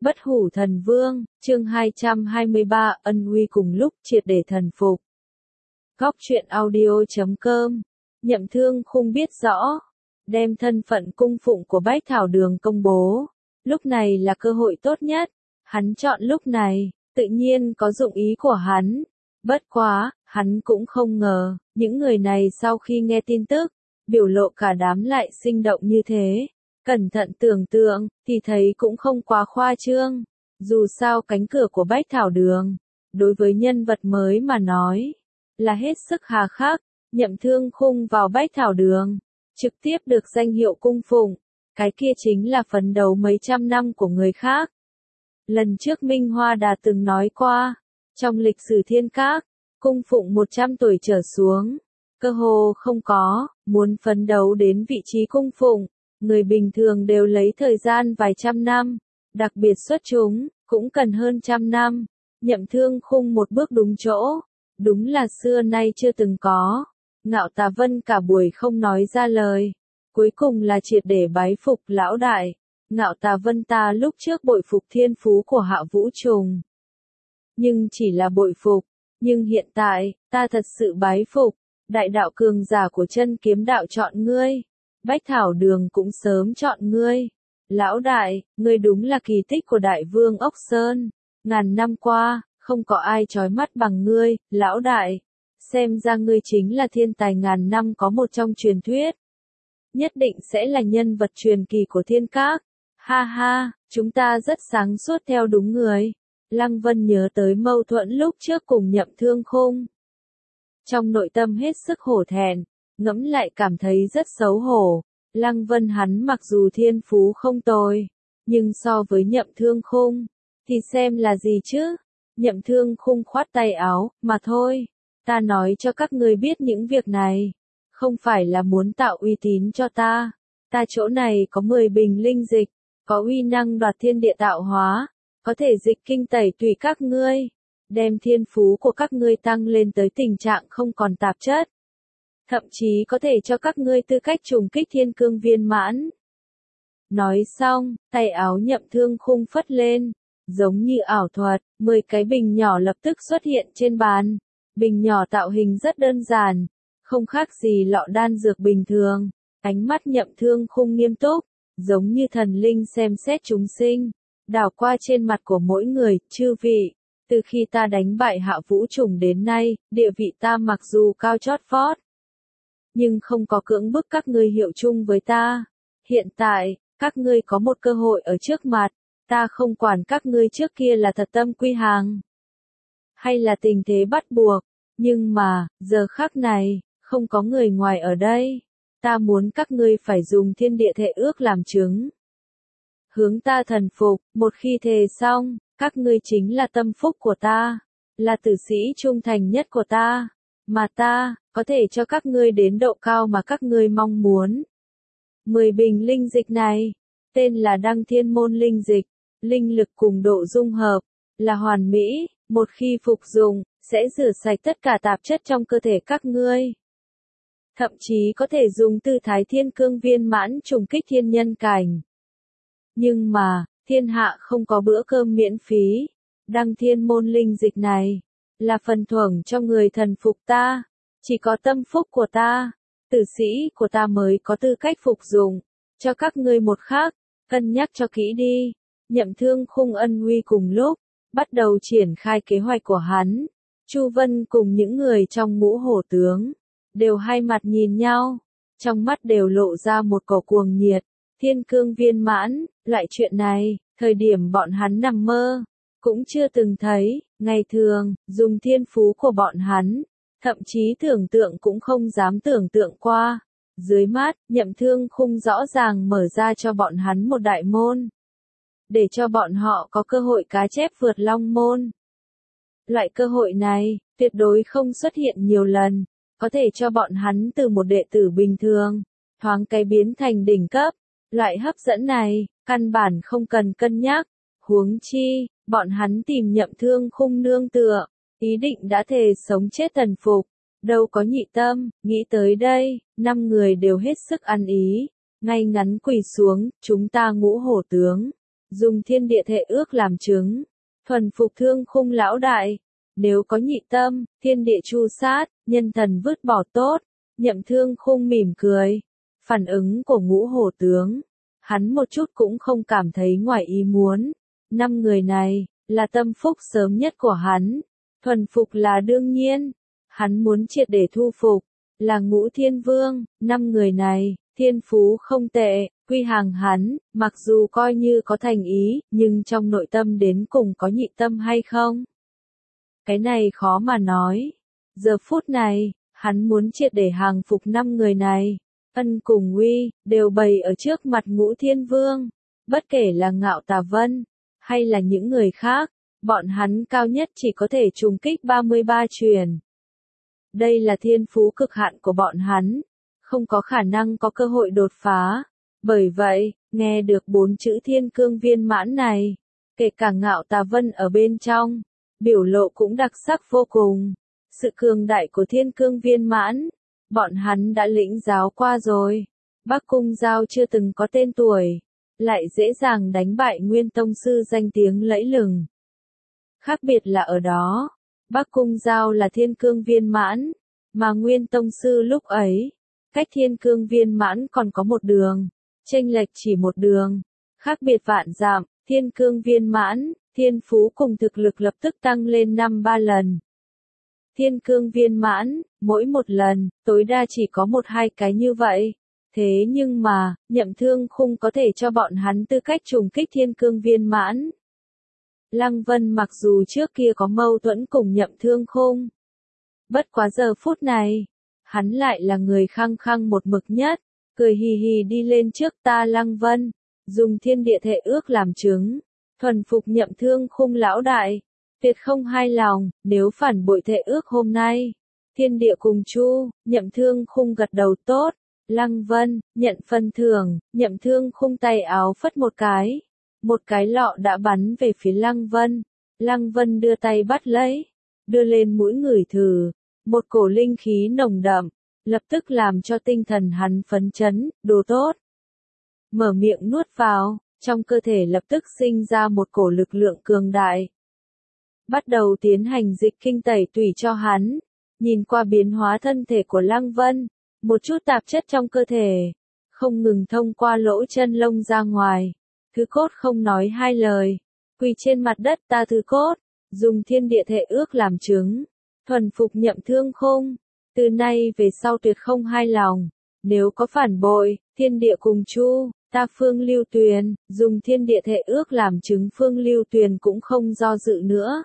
Bất hủ thần vương, chương 223, ân uy cùng lúc triệt để thần phục. Góc truyện audio.com, Nhậm Thương Khung biết rõ, đem thân phận cung phụng của Bách Thảo Đường công bố. Lúc này là cơ hội tốt nhất, hắn chọn lúc này, tự nhiên có dụng ý của hắn. Bất quá, hắn cũng không ngờ, những người này sau khi nghe tin tức, biểu lộ cả đám lại sinh động như thế. Cẩn thận tưởng tượng, thì thấy cũng không quá khoa trương. Dù sao cánh cửa của Bách Thảo Đường, đối với nhân vật mới mà nói, là hết sức hà khắc. Nhậm Thương Khung vào Bách Thảo Đường, trực tiếp được danh hiệu cung phụng. Cái kia chính là phấn đấu mấy trăm năm của người khác. Lần trước Minh Hoa đã từng nói qua, trong lịch sử thiên các, cung phụng 100 tuổi trở xuống, cơ hồ không có, muốn phấn đấu đến vị trí cung phụng. Người bình thường đều lấy thời gian vài trăm năm, đặc biệt xuất chúng, cũng cần hơn trăm năm. Nhậm Thương Khung một bước đúng chỗ, đúng là xưa nay chưa từng có. Ngạo Tà Vân cả buổi không nói ra lời, cuối cùng là triệt để bái phục lão đại. Ngạo Tà Vân ta lúc trước bội phục thiên phú của Hạ Vũ Trùng, nhưng chỉ là bội phục, nhưng hiện tại, ta thật sự bái phục, đại đạo cường giả của chân kiếm đạo chọn ngươi. Bách Thảo Đường cũng sớm chọn ngươi. Lão đại, ngươi đúng là kỳ tích của Đại Vương Ốc Sơn. Ngàn năm qua, không có ai chói mắt bằng ngươi, lão đại. Xem ra ngươi chính là thiên tài ngàn năm có một trong truyền thuyết. Nhất định sẽ là nhân vật truyền kỳ của thiên các. Ha ha, chúng ta rất sáng suốt theo đúng người. Lăng Vân nhớ tới mâu thuẫn lúc trước cùng Nhậm Thương Khung. Trong nội tâm hết sức hổ thẹn. Ngẫm lại cảm thấy rất xấu hổ. Lăng Vân hắn mặc dù thiên phú không tồi, nhưng so với Nhậm Thương Khung, thì xem là gì chứ? Nhậm Thương Khung khoát tay áo, mà thôi, ta nói cho các ngươi biết những việc này, không phải là muốn tạo uy tín cho ta. Ta chỗ này có 10 bình linh dịch, có uy năng đoạt thiên địa tạo hóa, có thể dịch kinh tẩy tùy các ngươi, đem thiên phú của các ngươi tăng lên tới tình trạng không còn tạp chất. Thậm chí có thể cho các ngươi tư cách trùng kích thiên cương viên mãn. Nói xong, tay áo Nhậm Thương Khung phất lên, giống như ảo thuật, 10 cái bình nhỏ lập tức xuất hiện trên bàn. Bình nhỏ tạo hình rất đơn giản, không khác gì lọ đan dược bình thường. Ánh mắt Nhậm Thương Khung nghiêm túc, giống như thần linh xem xét chúng sinh, đảo qua trên mặt của mỗi người. Chư vị, từ khi ta đánh bại Hạ Vũ Trùng đến nay, địa vị ta mặc dù cao chót vót, nhưng không có cưỡng bức các ngươi hiệu chung với ta. Hiện tại, các ngươi có một cơ hội ở trước mặt, ta không quản các ngươi trước kia là thật tâm quy hàng, hay là tình thế bắt buộc, nhưng mà, giờ khắc này, không có người ngoài ở đây. Ta muốn các ngươi phải dùng thiên địa thệ ước làm chứng. Hướng ta thần phục, một khi thề xong, các ngươi chính là tâm phúc của ta, là tử sĩ trung thành nhất của ta. Mà ta, có thể cho các ngươi đến độ cao mà các ngươi mong muốn. 10 bình linh dịch này, tên là Đăng Thiên Môn linh dịch, linh lực cùng độ dung hợp, là hoàn mỹ, một khi phục dụng, sẽ rửa sạch tất cả tạp chất trong cơ thể các ngươi. Thậm chí có thể dùng tư thái thiên cương viên mãn trùng kích thiên nhân cảnh. Nhưng mà, thiên hạ không có bữa cơm miễn phí, Đăng Thiên Môn linh dịch này là phần thưởng cho người thần phục ta, chỉ có tâm phúc của ta, tử sĩ của ta mới có tư cách phục dụng, cho các ngươi một khác, cân nhắc cho kỹ đi. Nhậm Thương Khung ân uy cùng lúc, bắt đầu triển khai kế hoạch của hắn. Chu Vân cùng những người trong ngũ hổ tướng, đều hai mặt nhìn nhau, trong mắt đều lộ ra một cổ cuồng nhiệt. Thiên cương viên mãn, loại chuyện này, thời điểm bọn hắn nằm mơ cũng chưa từng thấy. Ngày thường, dùng thiên phú của bọn hắn, thậm chí tưởng tượng cũng không dám tưởng tượng qua. Dưới mắt, Nhậm Thương Khung rõ ràng mở ra cho bọn hắn một đại môn, để cho bọn họ có cơ hội cá chép vượt long môn. Loại cơ hội này, tuyệt đối không xuất hiện nhiều lần, có thể cho bọn hắn từ một đệ tử bình thường, thoáng cái biến thành đỉnh cấp. Loại hấp dẫn này, căn bản không cần cân nhắc, huống chi, bọn hắn tìm Nhậm Thương Khung nương tựa, ý định đã thề sống chết thần phục, đâu có nhị tâm. Nghĩ tới đây, 5 người đều hết sức ăn ý, ngay ngắn quỳ xuống. Chúng ta ngũ hổ tướng, dùng thiên địa thể ước làm chứng, thuần phục Thương Khung lão đại. Nếu có nhị tâm, thiên địa tru sát, nhân thần vứt bỏ tốt. Nhậm Thương Khung mỉm cười. Phản ứng của Ngũ Hổ tướng, hắn một chút cũng không cảm thấy ngoài ý muốn. 5 người này, là tâm phúc sớm nhất của hắn. Thuần phục là đương nhiên. Hắn muốn triệt để thu phục, là Ngũ Thiên Vương. 5 người này, thiên phú không tệ, quy hàng hắn, mặc dù coi như có thành ý, nhưng trong nội tâm đến cùng có nhị tâm hay không? Cái này khó mà nói. Giờ phút này, hắn muốn triệt để hàng phục 5 người này. Ân cùng uy, đều bày ở trước mặt Ngũ Thiên Vương. Bất kể là Ngạo Tà Vân, hay là những người khác, bọn hắn cao nhất chỉ có thể trùng kích 33 truyền. Đây là thiên phú cực hạn của bọn hắn, không có khả năng có cơ hội đột phá. Bởi vậy, nghe được 4 chữ Thiên Cương Viên Mãn này, kể cả Ngạo Tà Vân ở bên trong, biểu lộ cũng đặc sắc vô cùng. Sự cường đại của Thiên Cương Viên Mãn, bọn hắn đã lĩnh giáo qua rồi. Bắc Cung Giao chưa từng có tên tuổi, lại dễ dàng đánh bại Nguyên Tông Sư danh tiếng lẫy lừng. Khác biệt là ở đó, Bắc Cung Giao là Thiên Cương Viên Mãn, mà Nguyên Tông Sư lúc ấy, cách Thiên Cương Viên Mãn còn có một đường, chênh lệch chỉ một đường, khác biệt vạn dặm. Thiên Cương Viên Mãn, thiên phú cùng thực lực lập tức tăng lên 5-3 lần. Thiên Cương Viên Mãn, mỗi một lần, tối đa chỉ có 1-2 cái như vậy. Thế nhưng mà, Nhậm Thương Khung có thể cho bọn hắn tư cách trùng kích Thiên Cương Viên Mãn. Lăng Vân mặc dù trước kia có mâu thuẫn cùng Nhậm Thương Khung, bất quá giờ phút này, hắn lại là người khăng khăng một mực nhất, cười hì hì đi lên trước ta Lăng Vân, dùng thiên địa thể ước làm chứng, thuần phục Nhậm Thương Khung lão đại, tuyệt không hai lòng. Nếu phản bội thể ước hôm nay, thiên địa cùng chu. Nhậm Thương Khung gật đầu tốt. Lăng Vân, nhận phần thưởng. Nhậm Thương Khung tay áo phất một cái lọ đã bắn về phía Lăng Vân. Lăng Vân đưa tay bắt lấy, đưa lên mũi ngửi thử, một cổ linh khí nồng đậm, lập tức làm cho tinh thần hắn phấn chấn, đồ tốt. Mở miệng nuốt vào, trong cơ thể lập tức sinh ra một cổ lực lượng cường đại. Bắt đầu tiến hành dịch kinh tẩy tủy cho hắn, nhìn qua biến hóa thân thể của Lăng Vân, một chút tạp chất trong cơ thể, không ngừng thông qua lỗ chân lông ra ngoài. Thứ cốt không nói hai lời, quỳ trên mặt đất ta thứ cốt, dùng thiên địa thể ước làm chứng, thuần phục Nhậm Thương Khung, từ nay về sau tuyệt không hai lòng, nếu có phản bội, thiên địa cùng chu, ta Phương Lưu Tuyền, dùng thiên địa thể ước làm chứng Phương Lưu Tuyền cũng không do dự nữa.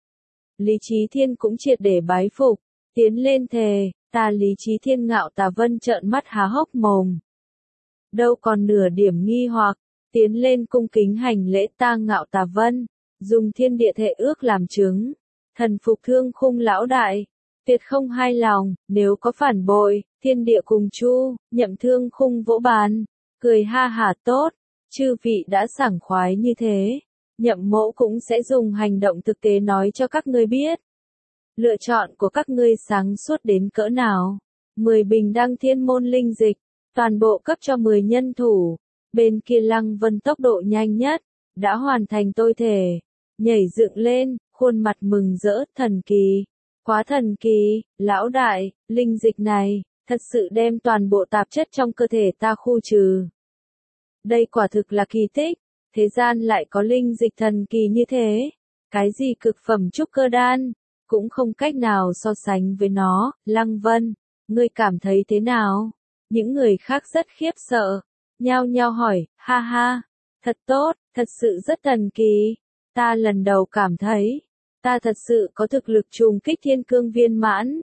Lý Chí Thiên cũng triệt để bái phục, tiến lên thề, ta Lý Chí Thiên Ngạo Tà Vân trợn mắt há hốc mồm. Đâu còn nửa điểm nghi hoặc, tiến lên cung kính hành lễ ta Ngạo Tà Vân, dùng thiên địa thể ước làm chứng, thần phục Thương Khung lão đại, tuyệt không hai lòng, nếu có phản bội, thiên địa cùng chu. Nhậm Thương Khung vỗ bàn, cười ha hả tốt, chư vị đã sảng khoái như thế, Nhậm mỗ cũng sẽ dùng hành động thực tế nói cho các ngươi biết. Lựa chọn của các ngươi sáng suốt đến cỡ nào? 10 bình đăng thiên môn linh dịch, toàn bộ cấp cho 10 nhân thủ. Bên kia Lăng Vân tốc độ nhanh nhất, đã hoàn thành tôi thể, nhảy dựng lên, khuôn mặt mừng rỡ, thần kỳ, quá thần kỳ, lão đại, linh dịch này, thật sự đem toàn bộ tạp chất trong cơ thể ta khu trừ. Đây quả thực là kỳ tích, thế gian lại có linh dịch thần kỳ như thế, cái gì cực phẩm trúc cơ đan, cũng không cách nào so sánh với nó. Lăng Vân, ngươi cảm thấy thế nào? Những người khác rất khiếp sợ, nhao nhao hỏi, ha ha, thật tốt, thật sự rất thần kỳ, ta lần đầu cảm thấy, ta thật sự có thực lực trùng kích Thiên Cương Viên Mãn.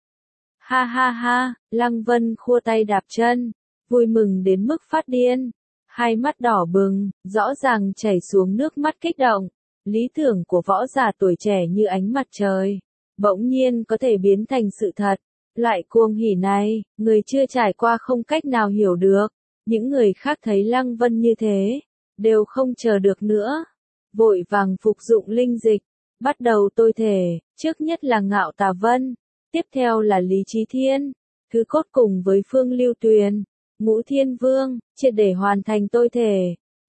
Ha ha ha, Lăng Vân khua tay đạp chân, vui mừng đến mức phát điên, hai mắt đỏ bừng, rõ ràng chảy xuống nước mắt kích động. Lý tưởng của võ giả tuổi trẻ như ánh mặt trời, bỗng nhiên có thể biến thành sự thật. Loại cuồng hỉ này, người chưa trải qua không cách nào hiểu được. Những người khác thấy Lăng Vân như thế, đều không chờ được nữa. Vội vàng phục dụng linh dịch, bắt đầu tôi thể, trước nhất là Ngạo Tà Vân, tiếp theo là Lý Chí Thiên, thứ cốt cùng với Phương Lưu Tuyền, Ngũ Thiên Vương, triệt để hoàn thành tôi thể.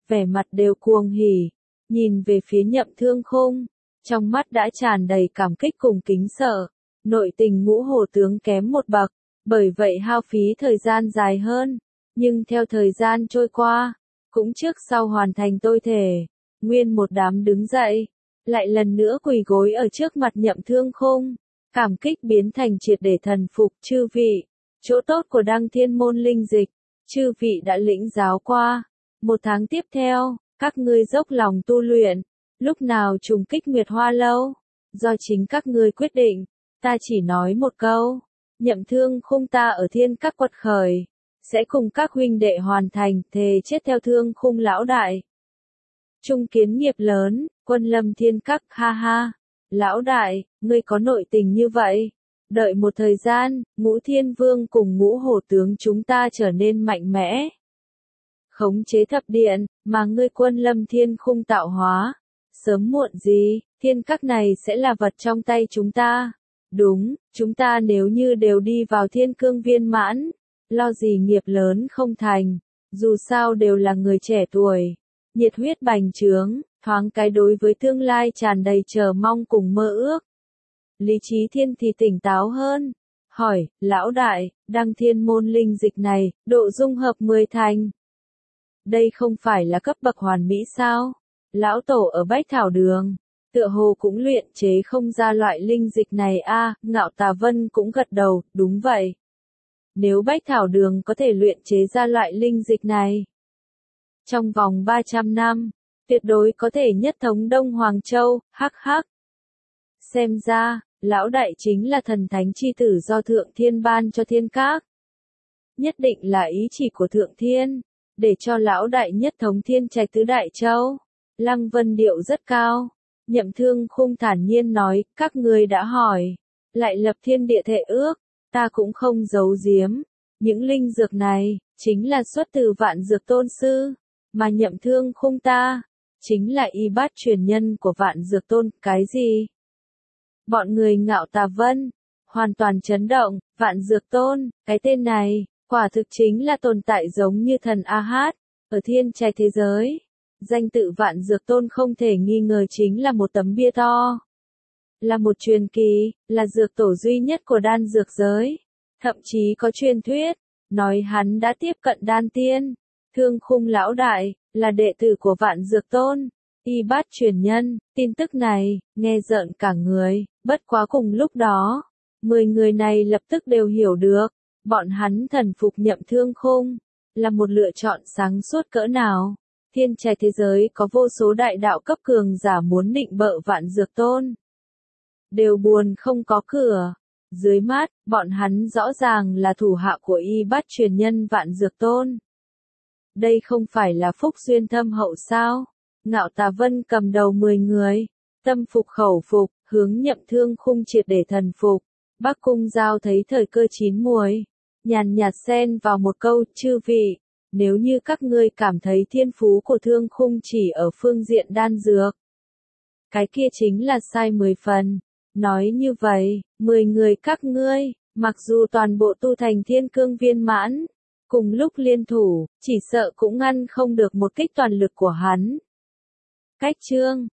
vẻ mặt đều cuồng hỉ, nhìn về phía Nhậm Thương Khung, trong mắt đã tràn đầy cảm kích cùng kính sợ. Nội tình Ngũ Hổ tướng kém một bậc, bởi vậy hao phí thời gian dài hơn, nhưng theo thời gian trôi qua, cũng trước sau hoàn thành tôi thể. Nguyên một đám đứng dậy, lại lần nữa quỳ gối ở trước mặt Nhậm Thương Khung, cảm kích biến thành triệt để thần phục. Chư vị, chỗ tốt của Đăng Thiên môn linh dịch, chư vị đã lĩnh giáo qua. 1 tháng tiếp theo, các ngươi dốc lòng tu luyện, lúc nào trùng kích Nguyệt Hoa Lâu, do chính các ngươi quyết định. Ta chỉ nói một câu, Nhậm Thương Khung ta ở Thiên Các quật khởi, sẽ cùng các huynh đệ hoàn thành, thề chết theo Thương Khung lão đại. Trung kiến nghiệp lớn, quân lâm Thiên Các, ha ha. Lão đại, ngươi có nội tình như vậy. Đợi một thời gian, Ngũ Thiên Vương cùng Ngũ Hổ tướng chúng ta trở nên mạnh mẽ. Khống chế thập điện, mà ngươi quân lâm Thiên Khung tạo hóa. Sớm muộn gì, Thiên Các này sẽ là vật trong tay chúng ta. Đúng, chúng ta nếu như đều đi vào Thiên Cương viên mãn, lo gì nghiệp lớn không thành, dù sao đều là người trẻ tuổi, nhiệt huyết bành trướng, thoáng cái đối với tương lai tràn đầy chờ mong cùng mơ ước. Lý Chí Thiên thì tỉnh táo hơn, hỏi, lão đại, Đăng Thiên môn linh dịch này, độ dung hợp 10 thành. Đây không phải là cấp bậc hoàn mỹ sao? Lão tổ ở Bách Thảo Đường, tựa hồ cũng luyện chế không ra loại linh dịch này a. Ngạo Tà Vân cũng gật đầu, đúng vậy. Nếu Bách Thảo Đường có thể luyện chế ra loại linh dịch này, trong vòng 300 năm, tuyệt đối có thể nhất thống Đông Hoàng Châu, hắc hắc. Xem ra, lão đại chính là thần thánh chi tử do Thượng Thiên ban cho Thiên Các. Nhất định là ý chỉ của Thượng Thiên, để cho lão đại nhất thống Thiên Trạch tứ đại châu. Lăng Vân điệu rất cao. Nhậm Thương Khung thản nhiên nói, các ngươi đã hỏi, lại lập thiên địa thệ ước, ta cũng không giấu giếm. Những linh dược này, chính là xuất từ Vạn Dược Tôn Sư, mà Nhậm Thương Khung ta, chính là y bát truyền nhân của Vạn Dược Tôn. Cái gì? Bọn người Ngạo Tà Vân, hoàn toàn chấn động. Vạn Dược Tôn, cái tên này, quả thực chính là tồn tại giống như thần A-hát, ở thiên trạch thế giới. Danh tự Vạn Dược Tôn không thể nghi ngờ chính là một tấm bia to. Là một truyền kỳ, là dược tổ duy nhất của đan dược giới. Thậm chí có truyền thuyết, nói hắn đã tiếp cận đan tiên. Thương Khung lão đại, là đệ tử của Vạn Dược Tôn, y bát truyền nhân. Tin tức này, nghe rợn cả người, bất quá cùng lúc đó, 10 người này lập tức đều hiểu được, bọn hắn thần phục Nhậm Thương Khung, là một lựa chọn sáng suốt cỡ nào. Thiên trạch thế giới có vô số đại đạo cấp cường giả muốn định bợ Vạn Dược Tôn, đều buồn không có cửa. Dưới mắt, bọn hắn rõ ràng là thủ hạ của y bát truyền nhân Vạn Dược Tôn. Đây không phải là phúc duyên thâm hậu sao? Ngạo Tà Vân cầm đầu 10 người, tâm phục khẩu phục, hướng Nhậm Thương Khung triệt để thần phục. Bắc Cung Giao thấy thời cơ chín muồi, nhàn nhạt xen vào một câu, chư vị, nếu như các ngươi cảm thấy thiên phú của Thương Khung chỉ ở phương diện đan dược, cái kia chính là sai 10 phần. Nói như vậy, 10 người các ngươi, mặc dù toàn bộ tu thành Thiên Cương viên mãn, cùng lúc liên thủ, chỉ sợ cũng ngăn không được một kích toàn lực của hắn. Cách chương